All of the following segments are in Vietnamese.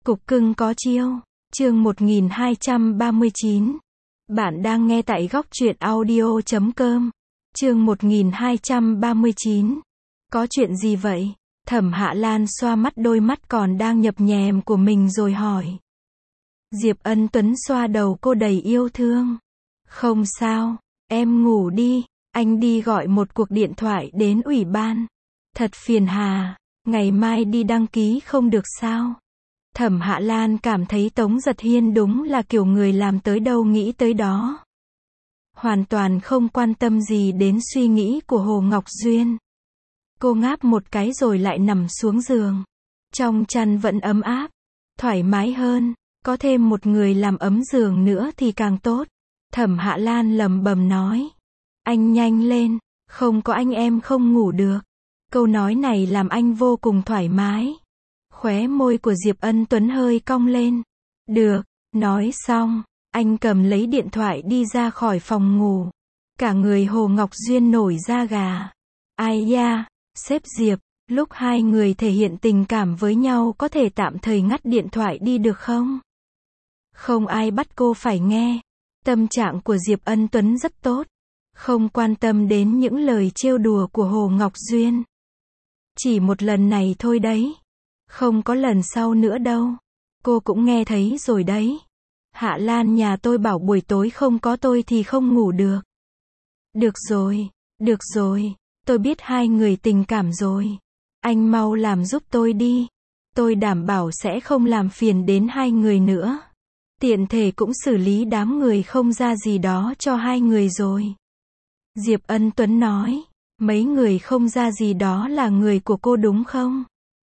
Cục cưng có chiêu. Chương 1239. Bạn đang nghe tại góc truyện audio.com. Chương 1239. Có chuyện gì vậy? Thẩm Hạ Lan xoa mắt đôi mắt còn đang nhập nhèm của mình rồi hỏi. Diệp Ân Tuấn xoa đầu cô đầy yêu thương. Không sao, em ngủ đi, anh đi gọi một cuộc điện thoại đến ủy ban. Thật phiền hà, ngày mai đi đăng ký không được sao? Thẩm Hạ Lan cảm thấy Tống Giật Hiên đúng là kiểu người làm tới đâu nghĩ tới đó. Hoàn toàn không quan tâm gì đến suy nghĩ của Hồ Ngọc Duyên. Cô ngáp một cái rồi lại nằm xuống giường. Trong chăn vẫn ấm áp, thoải mái hơn, có thêm một người làm ấm giường nữa thì càng tốt. Thẩm Hạ Lan lẩm bẩm nói. Anh nhanh lên, không có anh em không ngủ được. Câu nói này làm anh vô cùng thoải mái. Khóe môi của Diệp Ân Tuấn hơi cong lên. Được, nói xong, anh cầm lấy điện thoại đi ra khỏi phòng ngủ. Cả người Hồ Ngọc Duyên nổi da gà. Ai da, sếp Diệp, lúc hai người thể hiện tình cảm với nhau có thể tạm thời ngắt điện thoại đi được không? Không ai bắt cô phải nghe. Tâm trạng của Diệp Ân Tuấn rất tốt. Không quan tâm đến những lời trêu đùa của Hồ Ngọc Duyên. Chỉ một lần này thôi đấy. Không có lần sau nữa đâu. Cô cũng nghe thấy rồi đấy. Hạ Lan nhà tôi bảo buổi tối không có tôi thì không ngủ được. Được rồi, tôi biết hai người tình cảm rồi. Anh mau làm giúp tôi đi. Tôi đảm bảo sẽ không làm phiền đến hai người nữa. Tiện thể cũng xử lý đám người không ra gì đó cho hai người rồi. Diệp Ân Tuấn nói, mấy người không ra gì đó là người của cô đúng không?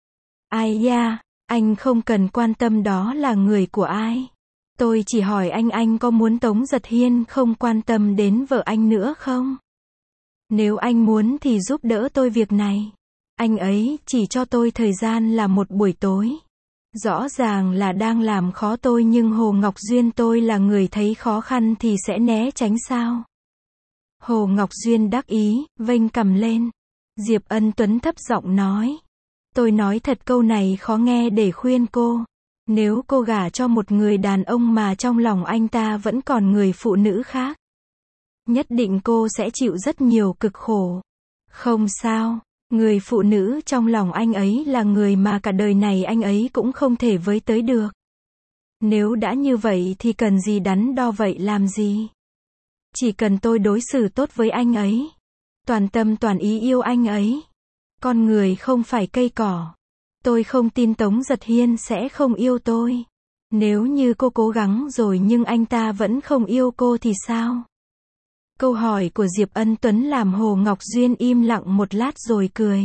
Ai da, anh không cần quan tâm đó là người của ai. Tôi chỉ hỏi anh có muốn Tống Giật Hiên không quan tâm đến vợ anh nữa không? Nếu anh muốn thì giúp đỡ tôi việc này. Anh ấy chỉ cho tôi thời gian là một buổi tối. Rõ ràng là đang làm khó tôi nhưng Hồ Ngọc Duyên tôi là người thấy khó khăn thì sẽ né tránh sao? Hồ Ngọc Duyên đắc ý, vênh cằm lên. Diệp Ân Tuấn thấp giọng nói. Tôi nói thật câu này khó nghe để khuyên cô. Nếu cô gả cho một người đàn ông mà trong lòng anh ta vẫn còn người phụ nữ khác, nhất định cô sẽ chịu rất nhiều cực khổ. Không sao, người phụ nữ trong lòng anh ấy là người mà cả đời này anh ấy cũng không thể với tới được. Nếu đã như vậy thì cần gì đắn đo vậy làm gì? Chỉ cần tôi đối xử tốt với anh ấy, toàn tâm toàn ý yêu anh ấy. Con người không phải cây cỏ. Tôi không tin Tống Giật Hiên sẽ không yêu tôi. Nếu như cô cố gắng rồi nhưng anh ta vẫn không yêu cô thì sao? Câu hỏi của Diệp Ân Tuấn làm Hồ Ngọc Duyên im lặng một lát rồi cười.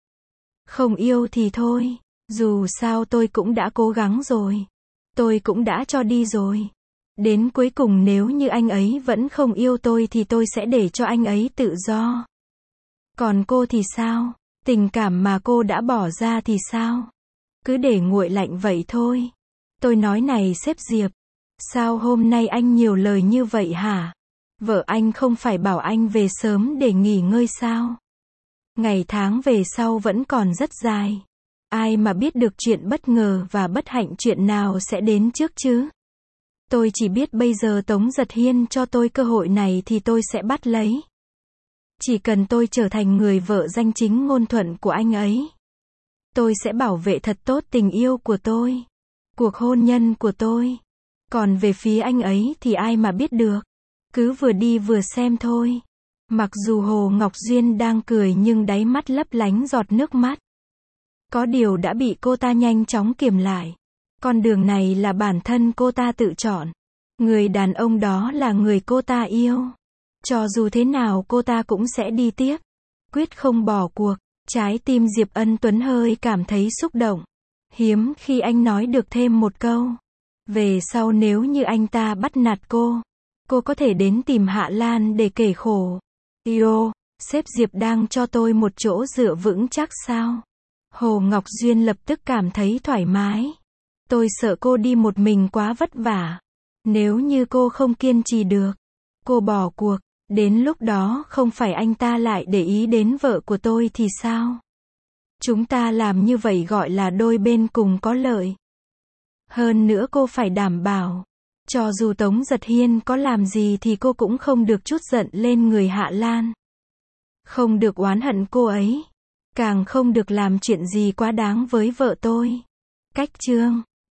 Không yêu thì thôi. Dù sao tôi cũng đã cố gắng rồi. Tôi cũng đã cho đi rồi. Đến cuối cùng nếu như anh ấy vẫn không yêu tôi thì tôi sẽ để cho anh ấy tự do. Còn cô thì sao? Tình cảm mà cô đã bỏ ra thì sao? Cứ để nguội lạnh vậy thôi. Tôi nói này sếp Diệp. Sao hôm nay anh nhiều lời như vậy hả? Vợ anh không phải bảo anh về sớm để nghỉ ngơi sao? Ngày tháng về sau vẫn còn rất dài. Ai mà biết được chuyện bất ngờ và bất hạnh chuyện nào sẽ đến trước chứ? Tôi chỉ biết bây giờ Tống Giật Hiên cho tôi cơ hội này thì tôi sẽ bắt lấy. Chỉ cần tôi trở thành người vợ danh chính ngôn thuận của anh ấy, tôi sẽ bảo vệ thật tốt tình yêu của tôi, cuộc hôn nhân của tôi. Còn về phía anh ấy thì ai mà biết được. Cứ vừa đi vừa xem thôi. Mặc dù Hồ Ngọc Duyên đang cười nhưng đáy mắt lấp lánh giọt nước mắt. Có điều đã bị cô ta nhanh chóng kiềm lại. Con đường này là bản thân cô ta tự chọn. Người đàn ông đó là người cô ta yêu. Cho dù thế nào cô ta cũng sẽ đi tiếp. Quyết không bỏ cuộc. Trái tim Diệp Ân Tuấn hơi cảm thấy xúc động. Hiếm khi anh nói được thêm một câu. Về sau nếu như anh ta bắt nạt cô có thể đến tìm Hạ Lan để kể khổ. Yêu, sếp Diệp đang cho tôi một chỗ dựa vững chắc sao? Hồ Ngọc Duyên lập tức cảm thấy thoải mái. Tôi sợ cô đi một mình quá vất vả. Nếu như cô không kiên trì được, cô bỏ cuộc, đến lúc đó không phải anh ta lại để ý đến vợ của tôi thì sao? Chúng ta làm như vậy gọi là đôi bên cùng có lợi. Hơn nữa cô phải đảm bảo, cho dù Tống Giật Hiên có làm gì thì cô cũng không được trút giận lên người Hạ Lan. Không được oán hận cô ấy. Càng không được làm chuyện gì quá đáng với vợ tôi. Cách chương